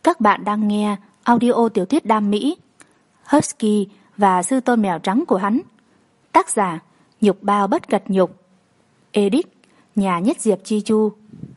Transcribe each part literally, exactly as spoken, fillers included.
Các bạn đang nghe audio tiểu thuyết đam mỹ Husky và sư tôn mèo trắng của hắn. Tác giả Nhục Bao Bất Cật Nhục. Edit Nhà Nhất Diệp Chi Chu.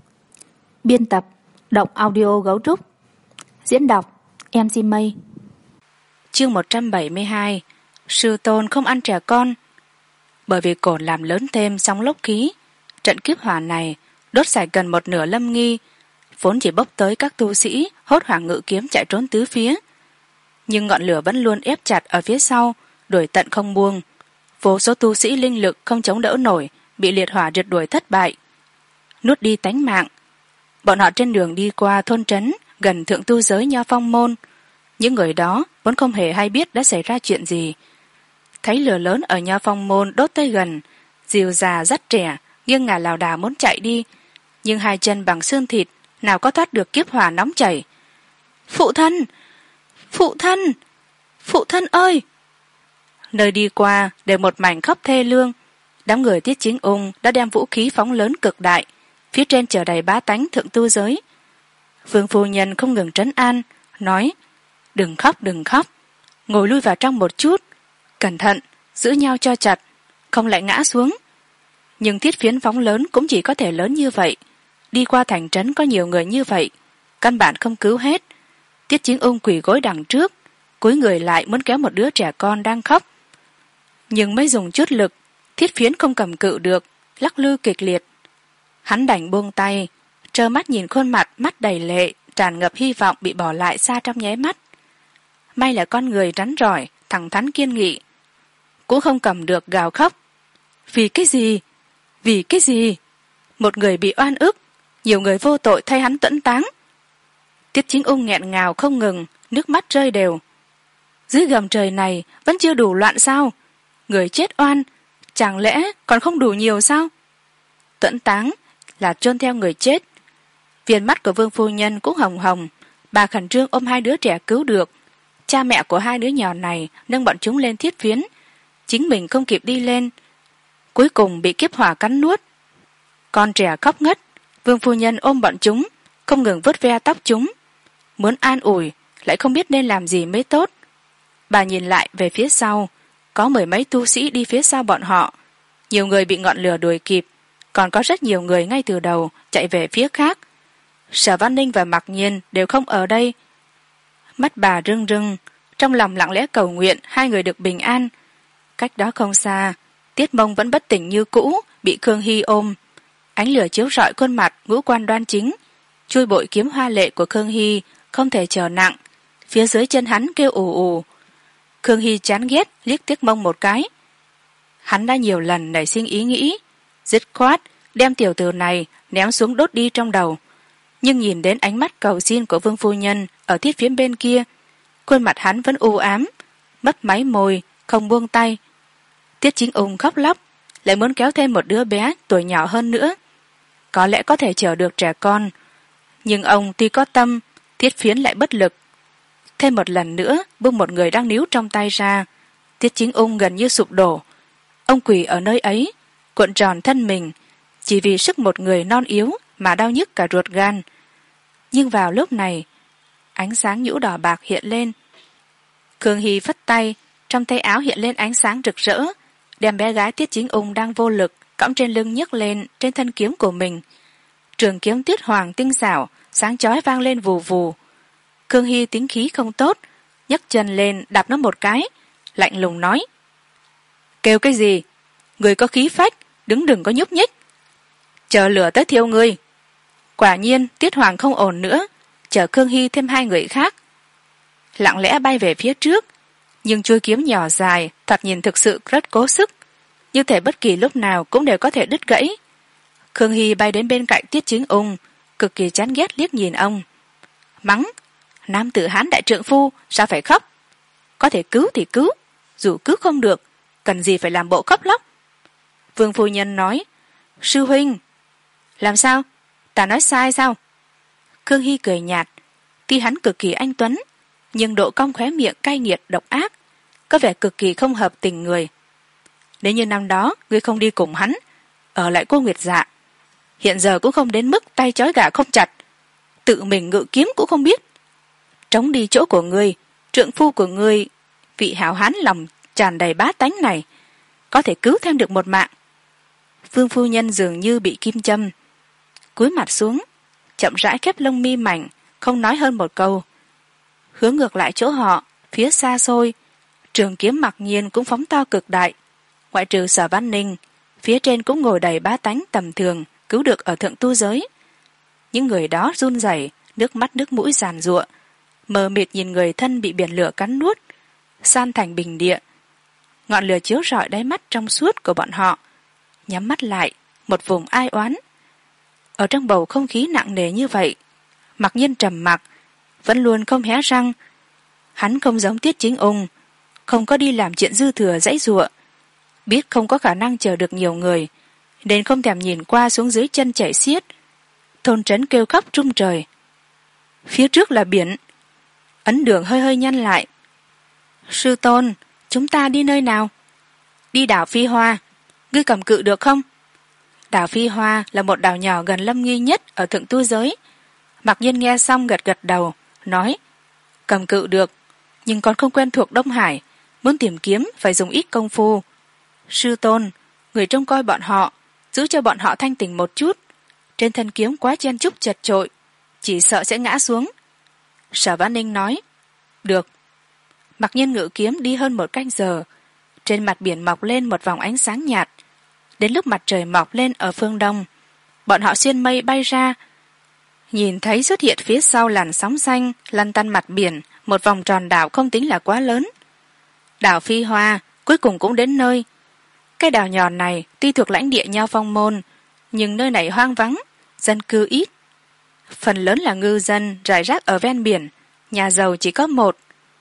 Biên tập Động Audio Gấu Trúc. Diễn đọc em xê Mây. Chương một trăm bảy mươi hai. Sư tôn không ăn trẻ con. Bởi vì cồn làm lớn thêm sóng lốc khí, trận kiếp hỏa này đốt sạch gần một nửa Lâm Nghi, vốn chỉ bốc tới các tu sĩ hốt hoảng ngự kiếm chạy trốn tứ phía, nhưng ngọn lửa vẫn luôn ép chặt ở phía sau, đuổi tận không buông. Vô số tu sĩ linh lực không chống đỡ nổi, bị liệt hỏa rượt đuổi thất bại, nuốt đi tánh mạng. Bọn họ trên đường đi qua thôn trấn gần thượng tu giới Nho Phong môn, những người đó vốn không hề hay biết đã xảy ra chuyện gì. Thấy lửa lớn ở Nho Phong môn đốt tới gần, dìu già dắt trẻ nghiêng ngả lảo đảo muốn chạy đi, nhưng hai chân bằng xương thịt nào có thoát được kiếp hỏa nóng chảy. Phụ thân, phụ thân, phụ thân ơi! Nơi đi qua đều một mảnh khóc thê lương. Đám người Tiết Chính Ung đã đem vũ khí phóng lớn cực đại, phía trên chở đầy bá tánh thượng tu giới. Vương phu nhân không ngừng trấn an, nói: đừng khóc, đừng khóc, ngồi lui vào trong một chút, cẩn thận, giữ nhau cho chặt, không lại ngã xuống. Nhưng thiết phiến phóng lớn cũng chỉ có thể lớn như vậy, đi qua thành trấn có nhiều người như vậy, căn bản không cứu hết. Tiết Chính Ung quỳ gối đằng trước, cúi người lại muốn kéo một đứa trẻ con đang khóc, nhưng mới dùng chút lực, thiết phiến không cầm cự được, lắc lư kịch liệt. Hắn đành buông tay, trơ mắt nhìn khuôn mặt mắt đầy lệ, tràn ngập hy vọng bị bỏ lại xa trong nháy mắt. May là con người rắn rỏi, thẳng thắn kiên nghị, cũng không cầm được gào khóc. Vì cái gì? Vì cái gì? Một người bị oan ức, nhiều người vô tội thay hắn tẫn táng. Tiết Chính Ung nghẹn ngào không ngừng, nước mắt rơi đều. Dưới gầm trời này vẫn chưa đủ loạn sao? Người chết oan, chẳng lẽ còn không đủ nhiều sao? Tẫn táng là chôn theo người chết. Viền mắt của Vương phu nhân cũng hồng hồng, bà khẩn trương ôm hai đứa trẻ cứu được. Cha mẹ của hai đứa nhỏ này nâng bọn chúng lên thiết phiến, chính mình không kịp đi lên, cuối cùng bị kiếp hỏa cắn nuốt. Con trẻ khóc ngất, Vương phu nhân ôm bọn chúng, không ngừng vuốt ve tóc chúng, muốn an ủi lại không biết nên làm gì mới tốt. Bà nhìn lại về phía sau, có mười mấy tu sĩ đi phía sau bọn họ, nhiều người bị ngọn lửa đuổi kịp, còn có rất nhiều người ngay từ đầu chạy về phía khác. Sở Văn Ninh và Mặc Nhiên đều không ở đây. Mắt bà rưng rưng, trong lòng lặng lẽ cầu nguyện hai người được bình an. Cách đó không xa, Tiết Mông vẫn bất tỉnh như cũ, bị Khương Hy ôm. Ánh lửa chiếu rọi khuôn mặt ngũ quan đoan chính, chui bội kiếm hoa lệ của Khương Hy không thể trở nặng, phía dưới chân hắn kêu ù ù. Khương Hy chán ghét liếc Tiết Mông một cái. Hắn đã nhiều lần nảy sinh ý nghĩ dứt khoát đem tiểu tử này ném xuống đốt đi trong đầu, nhưng nhìn đến ánh mắt cầu xin của Vương phu nhân ở thiết phiến bên kia, khuôn mặt hắn vẫn u ám, mấp máy môi, không buông tay. Tiết Chính Ung khóc lóc, lại muốn kéo thêm một đứa bé tuổi nhỏ hơn nữa, có lẽ có thể chở được trẻ con, nhưng ông tuy có tâm, thiết phiến lại bất lực. Thêm một lần nữa buông một người đang níu trong tay ra, Tiết Chính Ung gần như sụp đổ. Ông quỳ ở nơi ấy, cuộn tròn thân mình, chỉ vì sức một người non yếu mà đau nhức cả ruột gan. Nhưng vào lúc này, ánh sáng nhũ đỏ bạc hiện lên. Khương Hy phất tay, trong tay áo hiện lên ánh sáng rực rỡ, đem bé gái Tiết Chính Ung đang vô lực cõng trên lưng nhấc lên trên thân kiếm của mình. Trường kiếm Tiết Hoàng tinh xảo, sáng chói vang lên vù vù. Khương Hy tính khí không tốt, nhấc chân lên đạp nó một cái, lạnh lùng nói: kêu cái gì? Người có khí phách, đứng đừng có nhúc nhích, chờ lửa tới thiêu người. Quả nhiên Tiết Hoàng không ổn nữa, chở Khương Hy thêm hai người khác, lặng lẽ bay về phía trước, nhưng chuôi kiếm nhỏ dài thoạt nhìn thực sự rất cố sức, như thể bất kỳ lúc nào cũng đều có thể đứt gãy. Khương Hy bay đến bên cạnh Tiết Chính Ung, cực kỳ chán ghét liếc nhìn ông, mắng: nam tử hán đại trượng phu sao phải khóc? Có thể cứu thì cứu, dù cứu không được, cần gì phải làm bộ khóc lóc? Vương phu nhân nói: sư huynh. Làm sao? Ta nói sai sao? Khương Hy cười nhạt, tuy hắn cực kỳ anh tuấn, nhưng độ cong khóe miệng cay nghiệt độc ác, có vẻ cực kỳ không hợp tình người. Nếu như năm đó ngươi không đi cùng hắn, ở lại cô Nguyệt Dạ, hiện giờ cũng không đến mức tay trói gà không chặt, tự mình ngự kiếm cũng không biết. trống đi chỗ của ngươi, trượng phu của ngươi, vị hảo hán lòng tràn đầy bá tánh này, có thể cứu thêm được một mạng. Vương phu nhân dường như bị kim châm, cúi mặt xuống, chậm rãi khép lông mi mảnh, không nói hơn một câu. Hướng ngược lại chỗ họ, phía xa xôi, trường kiếm mặc nhiên cũng phóng to cực đại, ngoại trừ Sở Văn Ninh, phía trên cũng ngồi đầy bá tánh tầm thường cứu được ở thượng tu giới. Những người đó run rẩy, nước mắt nước mũi giàn giụa, mờ mịt nhìn người thân bị biển lửa cắn nuốt, san thành bình địa. Ngọn lửa chiếu rọi đáy mắt trong suốt của bọn họ, nhắm mắt lại, một vùng ai oán. Ở trong bầu không khí nặng nề như vậy, Mặc Nhiên trầm mặc, vẫn luôn không hé răng. Hắn không giống Tiết Chính Ung, không có đi làm chuyện dư thừa dãy giụa, biết không có khả năng chờ được nhiều người, nên không thèm nhìn qua xuống dưới chân chảy xiết. Thôn trấn kêu khóc trung trời. Phía trước là biển. Ấn Đường hơi hơi nhăn lại. Sư tôn, chúng ta đi nơi nào? Đi đảo Phi Hoa. Ngươi cầm cự được không? Đảo Phi Hoa là một đảo nhỏ gần Lâm Nghi nhất ở thượng tu giới. Mặc Nhiên nghe xong gật gật đầu, nói: cầm cự được, nhưng còn không quen thuộc Đông Hải, muốn tìm kiếm phải dùng ít công phu. Sư tôn, người trông coi bọn họ, giữ cho bọn họ thanh tỉnh một chút. Trên thân kiếm quá chen chúc chật chội, chỉ sợ sẽ ngã xuống. Sở Văn Ninh nói: được. Mặc Nhiên ngự kiếm đi hơn một canh giờ, trên mặt biển mọc lên một vòng ánh sáng nhạt. Đến lúc mặt trời mọc lên ở phương đông, bọn họ xuyên mây bay ra, nhìn thấy xuất hiện phía sau làn sóng xanh lăn tăn mặt biển một vòng tròn đảo không tính là quá lớn. Đảo Phi Hoa cuối cùng cũng đến nơi. Cái đảo nhỏ này tuy thuộc lãnh địa Nho Phong Môn, nhưng nơi này hoang vắng, dân cư ít, phần lớn là ngư dân rải rác ở ven biển, nhà giàu chỉ có một.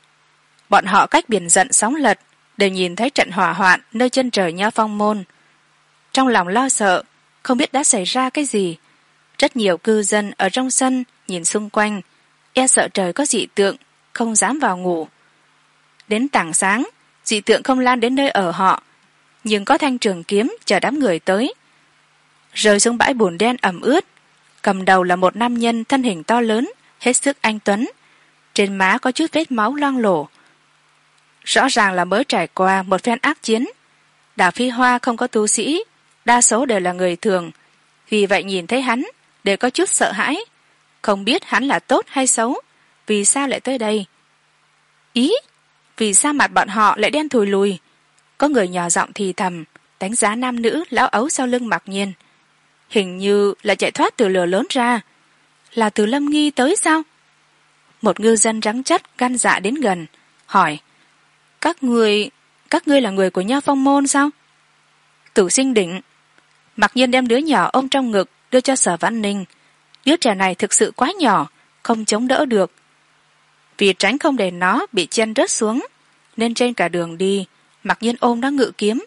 Bọn họ cách biển giận sóng lật đều nhìn thấy trận hỏa hoạn nơi chân trời Nho Phong Môn. Trong lòng lo sợ, không biết đã xảy ra cái gì. Rất nhiều cư dân ở trong sân nhìn xung quanh, e sợ trời có dị tượng, không dám vào ngủ. Đến tảng sáng, dị tượng không lan đến nơi ở họ, nhưng có thanh trường kiếm chờ đám người tới. Rơi xuống bãi bùn đen ẩm ướt, cầm đầu là một nam nhân thân hình to lớn, hết sức anh tuấn, trên má có chút vết máu loang lổ. Rõ ràng là mới trải qua một phen ác chiến. Đảo Phi Hoa không có tu sĩ, đa số đều là người thường, vì vậy nhìn thấy hắn đều có chút sợ hãi, không biết hắn là tốt hay xấu, vì sao lại tới đây. Ý, vì sao mặt bọn họ lại đen thùi lùi? Có người nhỏ giọng thì thầm, đánh giá nam nữ lão ấu sau lưng Mặc Nhiên. Hình như là chạy thoát từ lửa lớn ra. Là từ Lâm Nghi tới sao? Một ngư dân rắn chắc gan dạ đến gần, hỏi: Các người, các ngươi là người của Nho Phong Môn sao? Tử Sinh Đỉnh. Mặc Nhiên đem đứa nhỏ ôm trong ngực đưa cho Sở Văn Ninh. Đứa trẻ này thực sự quá nhỏ, không chống đỡ được. Vì tránh không để nó bị chen rớt xuống, nên trên cả đường đi, Mặc Nhiên ôm nó ngự kiếm.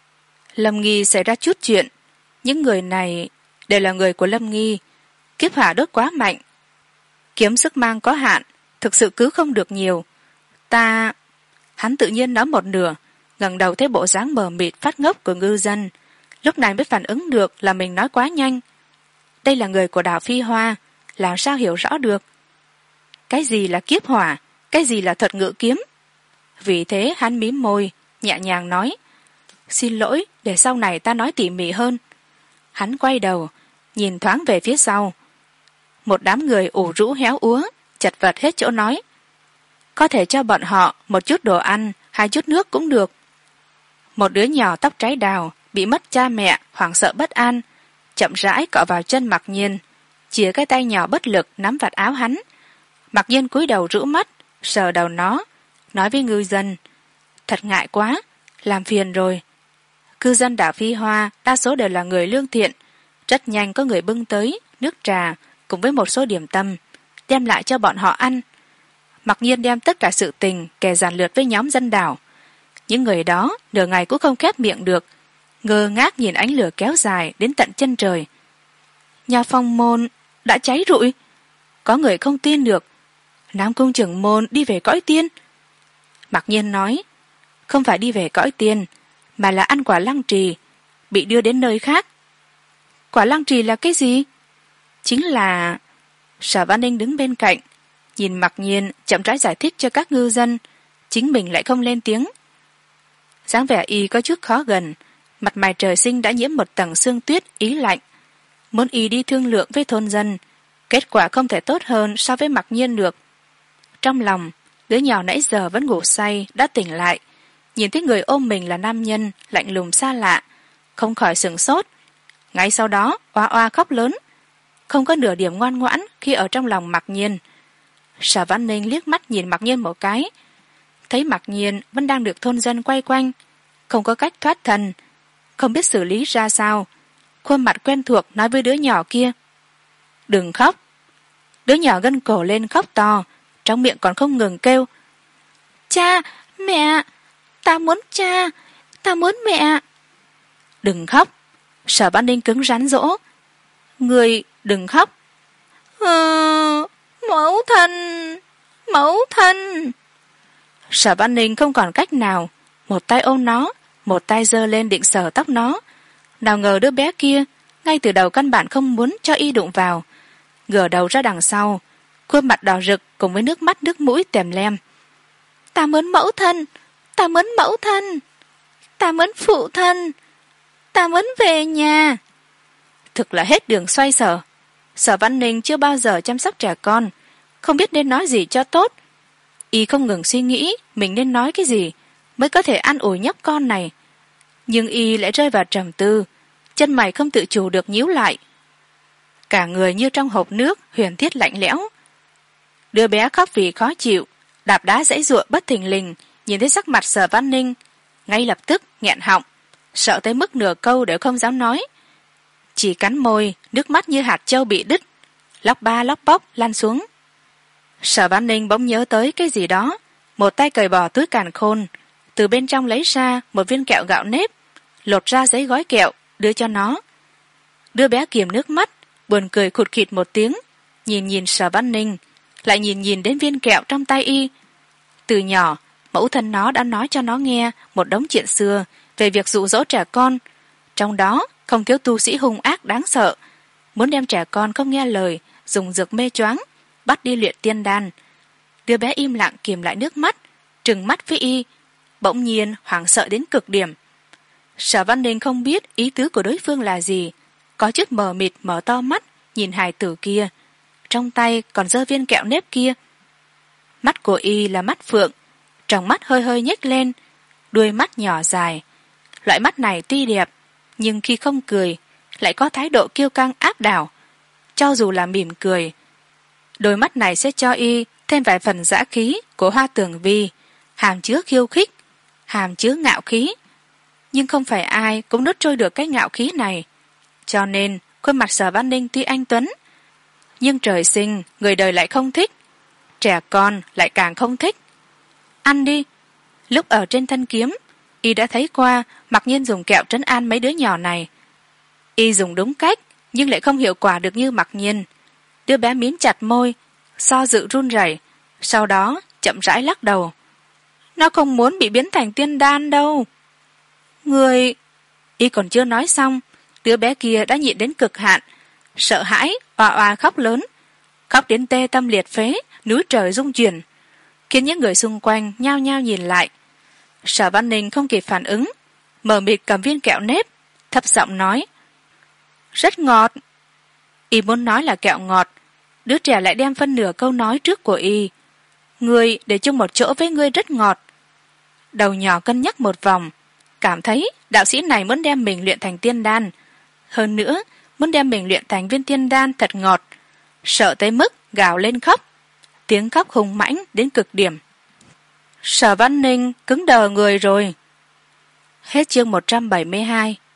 Lâm Nghi xảy ra chút chuyện. Những người này đều là người của Lâm Nghi. Kiếp hỏa đốt quá mạnh, kiếm sức mang có hạn, thực sự cứu không được nhiều. Ta... Hắn tự nhiên nói một nửa, ngẩng đầu thấy bộ dáng mờ mịt phát ngốc của ngư dân, lúc này mới phản ứng được là mình nói quá nhanh. Đây là người của đảo Phi Hoa, làm sao hiểu rõ được cái gì là kiếp hỏa, cái gì là thuật ngự kiếm. Vì thế hắn mím môi, nhẹ nhàng nói: Xin lỗi, để sau này ta nói tỉ mỉ hơn. Hắn quay đầu, nhìn thoáng về phía sau. Một đám người ủ rũ héo úa, chật vật hết chỗ nói. Có thể cho bọn họ một chút đồ ăn, hai chút nước cũng được. Một đứa nhỏ tóc trái đào, bị mất cha mẹ, hoảng sợ bất an, chậm rãi cọ vào chân Mặc Nhiên, chìa cái tay nhỏ bất lực nắm vạt áo hắn. Mặc Nhiên cúi đầu rũ mắt, sờ đầu nó, nói với ngư dân: Thật ngại quá, làm phiền rồi. Cư dân đảo Phi Hoa đa số đều là người lương thiện, rất nhanh có người bưng tới nước trà cùng với một số điểm tâm, đem lại cho bọn họ ăn. Mặc Nhiên đem tất cả sự tình kể dàn lượt với nhóm dân đảo. Những người đó nửa ngày cũng không khép miệng được, ngơ ngác nhìn ánh lửa kéo dài đến tận chân trời. Nhà Phong Môn đã cháy rụi. Có người không tin được. Nam Cung trưởng môn đi về cõi tiên. Mặc Nhiên nói: Không phải đi về cõi tiên, mà là ăn quả lăng trì, bị đưa đến nơi khác. Quả lăng trì là cái gì? Chính là... Sở Văn Ninh đứng bên cạnh, nhìn Mặc Nhiên chậm rãi giải thích cho các ngư dân, chính mình lại không lên tiếng. Dáng vẻ y có chút khó gần, mặt mày trời sinh đã nhiễm một tầng sương tuyết ý lạnh. Muốn y đi thương lượng với thôn dân, kết quả không thể tốt hơn so với Mặc Nhiên được. Trong lòng, đứa nhỏ nãy giờ vẫn ngủ say đã tỉnh lại, nhìn thấy người ôm mình là nam nhân lạnh lùng xa lạ, không khỏi sửng sốt. Ngay sau đó oa oa khóc lớn, không có nửa điểm ngoan ngoãn khi ở trong lòng Mặc Nhiên. Sở Văn Ninh liếc mắt nhìn Mặc Nhiên một cái, thấy Mặc Nhiên vẫn đang được thôn dân quay quanh, không có cách thoát thân, không biết xử lý ra sao. Khuôn mặt quen thuộc nói với đứa nhỏ kia, đừng khóc. Đứa nhỏ gân cổ lên khóc to, trong miệng còn không ngừng kêu, cha, mẹ, ta muốn cha, ta muốn mẹ. Đừng khóc. Sở Văn Ninh cứng rắn dỗ, người đừng khóc. Ừ, mẫu thân, mẫu thân. Sở Văn Ninh không còn cách nào, một tay ôm nó, một tay giơ lên định sờ tóc nó. Nào ngờ đứa bé kia ngay từ đầu căn bản không muốn cho y đụng vào, ngửa đầu ra đằng sau, khuôn mặt đỏ rực cùng với nước mắt nước mũi tèm lem. Ta muốn mẫu thân, ta muốn mẫu thân, ta muốn phụ thân, ta muốn về nhà. Thực là hết đường xoay sở. Sở Văn Ninh chưa bao giờ chăm sóc trẻ con, không biết nên nói gì cho tốt. Y không ngừng suy nghĩ mình nên nói cái gì mới có thể an ủi nhóc con này, nhưng y lại rơi vào trầm tư, chân mày không tự chủ được nhíu lại, cả người như trong hộp nước huyền thiết lạnh lẽo. Đứa bé khóc vì khó chịu, đạp đá giãy giụa bất thình lình, nhìn thấy sắc mặt Sở Văn Ninh ngay lập tức nghẹn họng, sợ tới mức nửa câu đều không dám nói, chỉ cắn môi, nước mắt như hạt trâu bị đứt, lóc ba lóc bóc lan xuống. Sở Văn Ninh bỗng nhớ tới cái gì đó, một tay cởi bỏ túi càn khôn, từ bên trong lấy ra một viên kẹo gạo nếp, lột ra giấy gói kẹo đưa cho nó. Đứa bé kiềm nước mắt, buồn cười khụt khịt một tiếng, nhìn nhìn Sở Văn Ninh, lại nhìn nhìn đến viên kẹo trong tay y. Từ nhỏ, mẫu thân nó đã nói cho nó nghe một đống chuyện xưa về việc dụ dỗ trẻ con, trong đó không thiếu tu sĩ hung ác đáng sợ, muốn đem trẻ con không nghe lời dùng dược mê choáng, bắt đi luyện tiên đan. Đứa bé im lặng kìm lại nước mắt, trừng mắt với y, bỗng nhiên hoảng sợ đến cực điểm. Sở Văn Ninh không biết ý tứ của đối phương là gì, có chút mờ mịt mở to mắt nhìn hài tử kia, trong tay còn giơ viên kẹo nếp kia. Mắt của y là mắt phượng, tròng mắt hơi hơi nhếch lên, đuôi mắt nhỏ dài. Loại mắt này tuy đẹp, nhưng khi không cười lại có thái độ kiêu căng áp đảo. Cho dù là mỉm cười, đôi mắt này sẽ cho y thêm vài phần dã khí của Hoa Tường Vi, hàm chứa khiêu khích, hàm chứa ngạo khí. Nhưng không phải ai cũng nuốt trôi được cái ngạo khí này, cho nên khuôn mặt Sở Văn Ninh tuy anh tuấn, nhưng trời sinh người đời lại không thích, trẻ con lại càng không thích. Ăn đi. Lúc ở trên thân kiếm, y đã thấy qua Mặc Nhiên dùng kẹo trấn an mấy đứa nhỏ này. Y dùng đúng cách nhưng lại không hiệu quả được như Mặc Nhiên. Đứa bé mím chặt môi, so dự run rẩy, sau đó chậm rãi lắc đầu. Nó không muốn bị biến thành tiên đan đâu. Người... Y còn chưa nói xong, đứa bé kia đã nhịn đến cực hạn, sợ hãi oa oa khóc lớn, khóc đến tê tâm liệt phế, núi trời rung chuyển, khiến những người xung quanh nhao nhao nhìn lại. Sở Văn Ninh không kịp phản ứng, mờ mịt cầm viên kẹo nếp, thấp giọng nói, rất ngọt. Y muốn nói là kẹo ngọt, đứa trẻ lại đem phân nửa câu nói trước của y, người để chung một chỗ với ngươi rất ngọt. Đầu nhỏ cân nhắc một vòng, cảm thấy đạo sĩ này muốn đem mình luyện thành tiên đan, hơn nữa muốn đem mình luyện thành viên tiên đan thật ngọt, sợ tới mức gào lên khóc, tiếng khóc hùng mãnh đến cực điểm. Sở Văn Ninh cứng đờ người rồi. Hết chương một trăm bảy mươi hai.